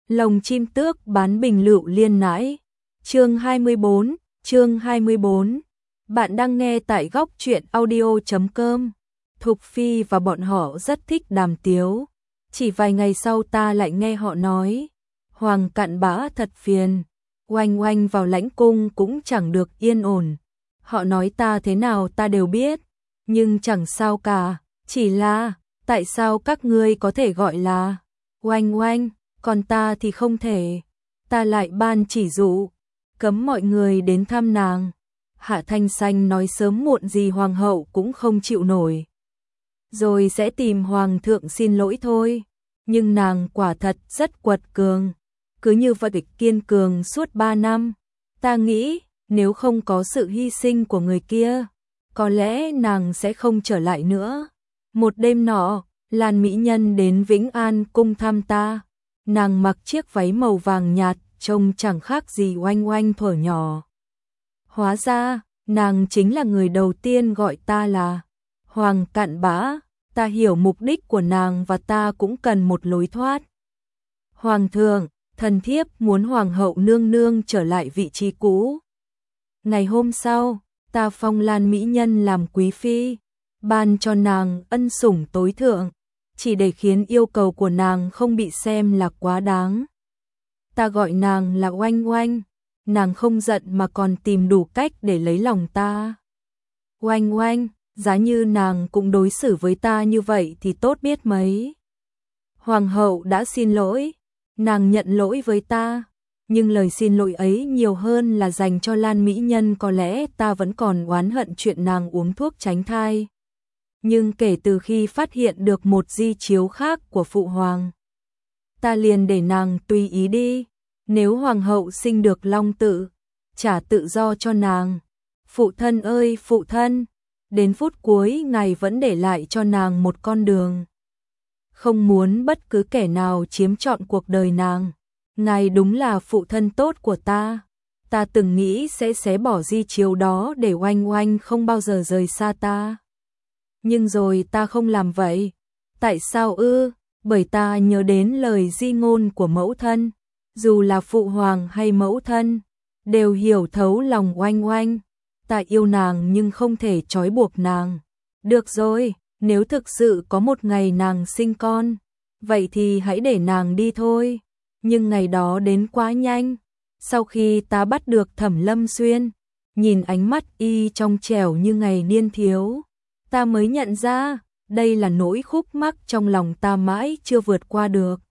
Lồng chim tước bán bình lựu liên nãi. Chương 24. Bạn đang nghe tại góc truyện audio.com. Thục Phi và bọn họ rất thích Đàm Tiếu. Chỉ vài ngày sau ta lại nghe họ nói, Hoàng cặn bã thật phiền, oanh oanh vào lãnh cung cũng chẳng được yên ổn. Họ nói ta thế nào ta đều biết, nhưng chẳng sao cả, chỉ là, tại sao các ngươi có thể gọi là oanh oanh, còn ta thì không thể. Ta lại ban chỉ dụ, cấm mọi người đến thăm nàng. Hạ Thanh Xanh nói sớm muộn gì hoàng hậu cũng không chịu nổi, rồi sẽ tìm hoàng thượng xin lỗi thôi. Nhưng nàng quả thật rất quật cường, cứ như vậy kiên cường suốt 3 năm. Ta nghĩ, nếu không có sự hy sinh của người kia, có lẽ nàng sẽ không trở lại nữa. Một đêm nọ, Lan mỹ nhân đến Vĩnh An cung thăm ta. Nàng mặc chiếc váy màu vàng nhạt, trông chẳng khác gì oanh oanh thuở nhỏ. Hóa ra, nàng chính là người đầu tiên gọi ta là Hoàng cặn bã. Ta hiểu mục đích của nàng và ta cũng cần một lối thoát. Hoàng thượng, thần thiếp muốn hoàng hậu nương nương trở lại vị trí cũ. Ngày hôm sau, ta phong Lan mỹ nhân làm quý phi, ban cho nàng ân sủng tối thượng, chỉ để khiến yêu cầu của nàng không bị xem là quá đáng. Ta gọi nàng là oanh oanh, nàng không giận mà còn tìm đủ cách để lấy lòng ta. Oanh oanh, giá như nàng cũng đối xử với ta như vậy thì tốt biết mấy. Hoàng hậu đã xin lỗi, nàng nhận lỗi với ta, nhưng lời xin lỗi ấy nhiều hơn là dành cho Lan mỹ nhân. Có lẽ ta vẫn còn oán hận chuyện nàng uống thuốc tránh thai. Nhưng kể từ khi phát hiện được một di chiếu khác của phụ hoàng, ta liền để nàng tùy ý đi. Nếu hoàng hậu sinh được long tự, trả tự do cho nàng. Phụ thân ơi phụ thân, đến phút cuối ngài vẫn để lại cho nàng một con đường, không muốn bất cứ kẻ nào chiếm trọn cuộc đời nàng. Ngài đúng là phụ thân tốt của ta. Ta từng nghĩ sẽ xé bỏ di chiếu đó để oanh oanh không bao giờ rời xa ta. Nhưng rồi ta không làm vậy. Tại sao ư? Bởi ta nhớ đến lời di ngôn của mẫu thân. Dù là phụ hoàng hay mẫu thân, đều hiểu thấu lòng oanh oanh. Ta yêu nàng nhưng không thể trói buộc nàng. Được rồi, nếu thực sự có một ngày nàng sinh con, vậy thì hãy để nàng đi thôi. Nhưng ngày đó đến quá nhanh. Sau khi ta bắt được Thẩm Lâm Xuyên, nhìn ánh mắt y trong trẻo như ngày niên thiếu, ta mới nhận ra đây là nỗi khúc mắc trong lòng ta mãi chưa vượt qua được.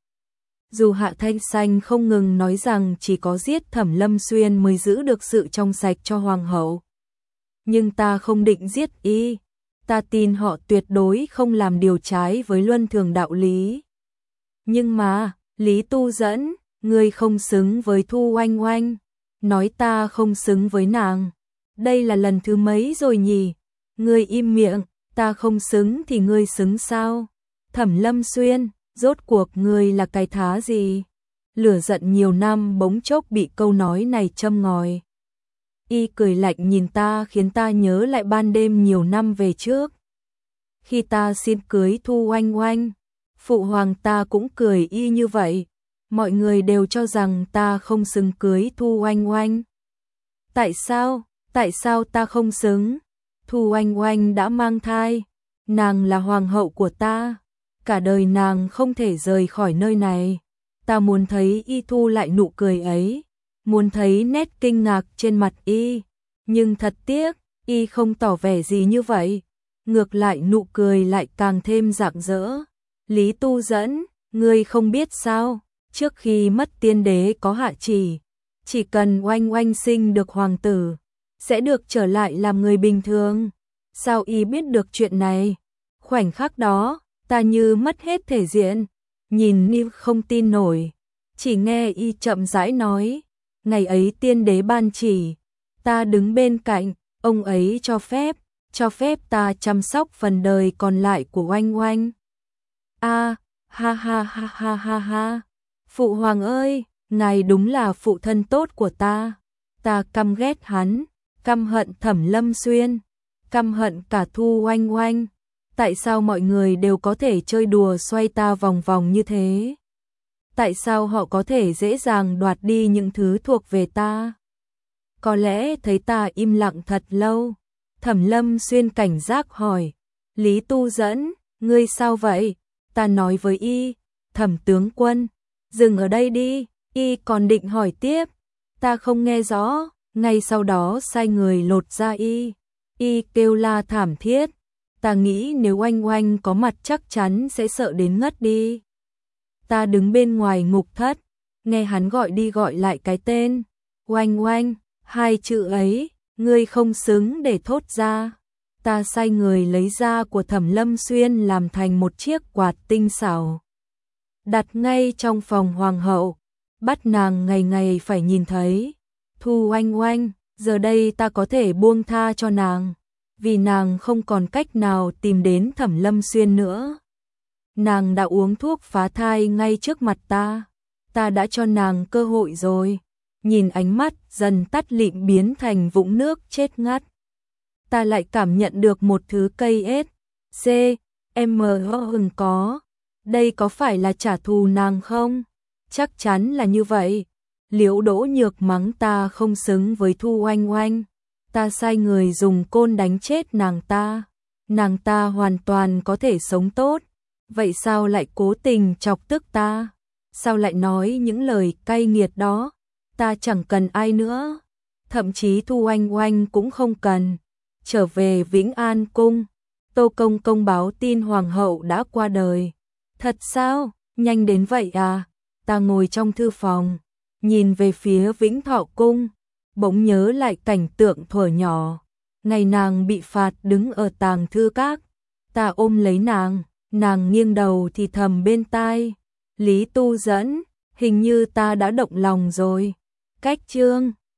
Dù Hạ Thanh Xanh không ngừng nói rằng chỉ có giết Thẩm Lâm Xuyên mới giữ được sự trong sạch cho hoàng hậu, nhưng ta không định giết y. Ta tin họ tuyệt đối không làm điều trái với luân thường đạo lý. Nhưng mà, Lý Tu Dẫn, ngươi không xứng với Thu Oanh Oanh, nói ta không xứng với nàng. Đây là lần thứ mấy rồi nhỉ? Ngươi im miệng, ta không xứng thì ngươi xứng sao? Thẩm Lâm Xuyên, rốt cuộc ngươi là cái thá gì? Lửa giận nhiều năm bỗng chốc bị câu nói này châm ngòi. Y cười lạnh nhìn ta khiến ta nhớ lại ban đêm nhiều năm về trước. Khi ta xin cưới Thu Oanh Oanh, phụ hoàng ta cũng cười y như vậy. Mọi người đều cho rằng ta không xứng cưới Thu Oanh Oanh. Tại sao ta không xứng? Thu Oanh Oanh đã mang thai, nàng là hoàng hậu của ta, cả đời nàng không thể rời khỏi nơi này. Ta muốn thấy y thu lại nụ cười ấy, muốn thấy nét kinh ngạc trên mặt y, nhưng thật tiếc, y không tỏ vẻ gì như vậy, ngược lại nụ cười lại càng thêm rạng rỡ. Lý Tu Dẫn, ngươi không biết sao, trước khi mất tiên đế có hạ chỉ cần oanh oanh sinh được hoàng tử, sẽ được trở lại làm người bình thường. Sao y biết được chuyện này? Khoảnh khắc đó, ta như mất hết thể diện, nhìn như không tin nổi, chỉ nghe y chậm rãi nói, ngày ấy tiên đế ban chỉ, ta đứng bên cạnh, ông ấy cho phép ta chăm sóc phần đời còn lại của oanh oanh. Ha ha ha ha ha ha, phụ hoàng ơi, ngài đúng là phụ thân tốt của ta. Ta căm ghét hắn, căm hận Thẩm Lâm Xuyên, căm hận cả Thu Oanh Oanh. Tại sao mọi người đều có thể chơi đùa xoay ta vòng vòng như thế? Tại sao họ có thể dễ dàng đoạt đi những thứ thuộc về ta? Có lẽ thấy ta im lặng thật lâu, Thẩm Lâm Xuyên cảnh giác hỏi, Lý Tu Dẫn, ngươi sao vậy? Ta nói với y, Thẩm tướng quân, dừng ở đây đi, y còn định hỏi tiếp, ta không nghe rõ, ngay sau đó sai người lột ra y kêu la thảm thiết, ta nghĩ nếu Oanh Oanh có mặt chắc chắn sẽ sợ đến ngất đi. Ta đứng bên ngoài ngục thất, nghe hắn gọi đi gọi lại cái tên, Oanh Oanh, hai chữ ấy, ngươi không xứng để thốt ra. Ta sai người lấy da của Thẩm Lâm Xuyên làm thành một chiếc quạt tinh xảo, đặt ngay trong phòng hoàng hậu, bắt nàng ngày ngày phải nhìn thấy. Thu Oanh Oanh, giờ đây ta có thể buông tha cho nàng, vì nàng không còn cách nào tìm đến Thẩm Lâm Xuyên nữa. Nàng đã uống thuốc phá thai ngay trước mặt ta đã cho nàng cơ hội rồi. Nhìn ánh mắt dần tắt lịm biến thành vũng nước chết ngắt, ta lại cảm nhận được một thứ cây ết, hừng có. Đây có phải là trả thù nàng không? Chắc chắn là như vậy. Liễu Đỗ Nhược mắng ta không xứng với Thu Oanh Oanh, ta sai người dùng côn đánh chết nàng ta hoàn toàn có thể sống tốt, vậy sao lại cố tình chọc tức ta? Sao lại nói những lời cay nghiệt đó? Ta chẳng cần ai nữa, thậm chí Thu Oanh Oanh cũng không cần. Trở về Vĩnh An Cung, Tô Công Công báo tin Hoàng hậu đã qua đời. Thật sao? Nhanh đến vậy à? Ta ngồi trong thư phòng, nhìn về phía Vĩnh Thọ Cung, bỗng nhớ lại cảnh tượng thuở nhỏ. Ngày nàng bị phạt đứng ở tàng thư các, ta ôm lấy nàng nghiêng đầu thì thầm bên tai, Lý Tu Dẫn, hình như ta đã động lòng rồi. Cách chương